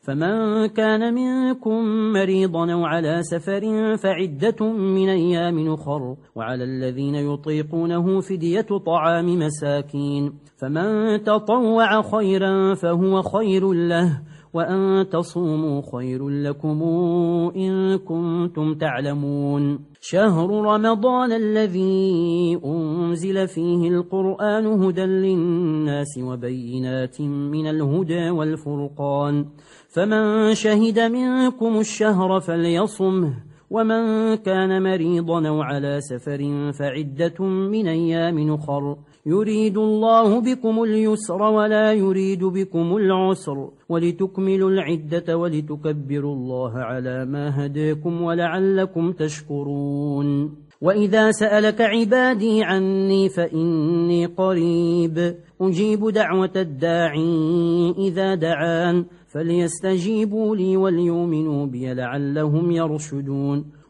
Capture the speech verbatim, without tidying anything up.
فمن كان منكم مريضا أو على سفر فعدة من أيام أخر، وعلى الذين يطيقونه فدية طعام مساكين، فمن تطوع خيرا فهو خير له، وأن تصوموا خير لكم إن كنتم تعلمون. شهر رمضان الذي أنزل فيه القرآن هدى للناس وبينات من الهدى والفرقان، فمن شهد منكم الشهر فليصمه، ومن كان مريضا أو على سفر فعدة من أيام أخر، يريد الله بكم اليسر ولا يريد بكم العسر، ولتكملوا العدة ولتكبروا الله على ما هداكم ولعلكم تشكرون. وإذا سألك عبادي عني فإني قريب أجيب دعوة الداعي إذا دعان، فليستجيبوا لي وليؤمنوا بي لعلهم يرشدون.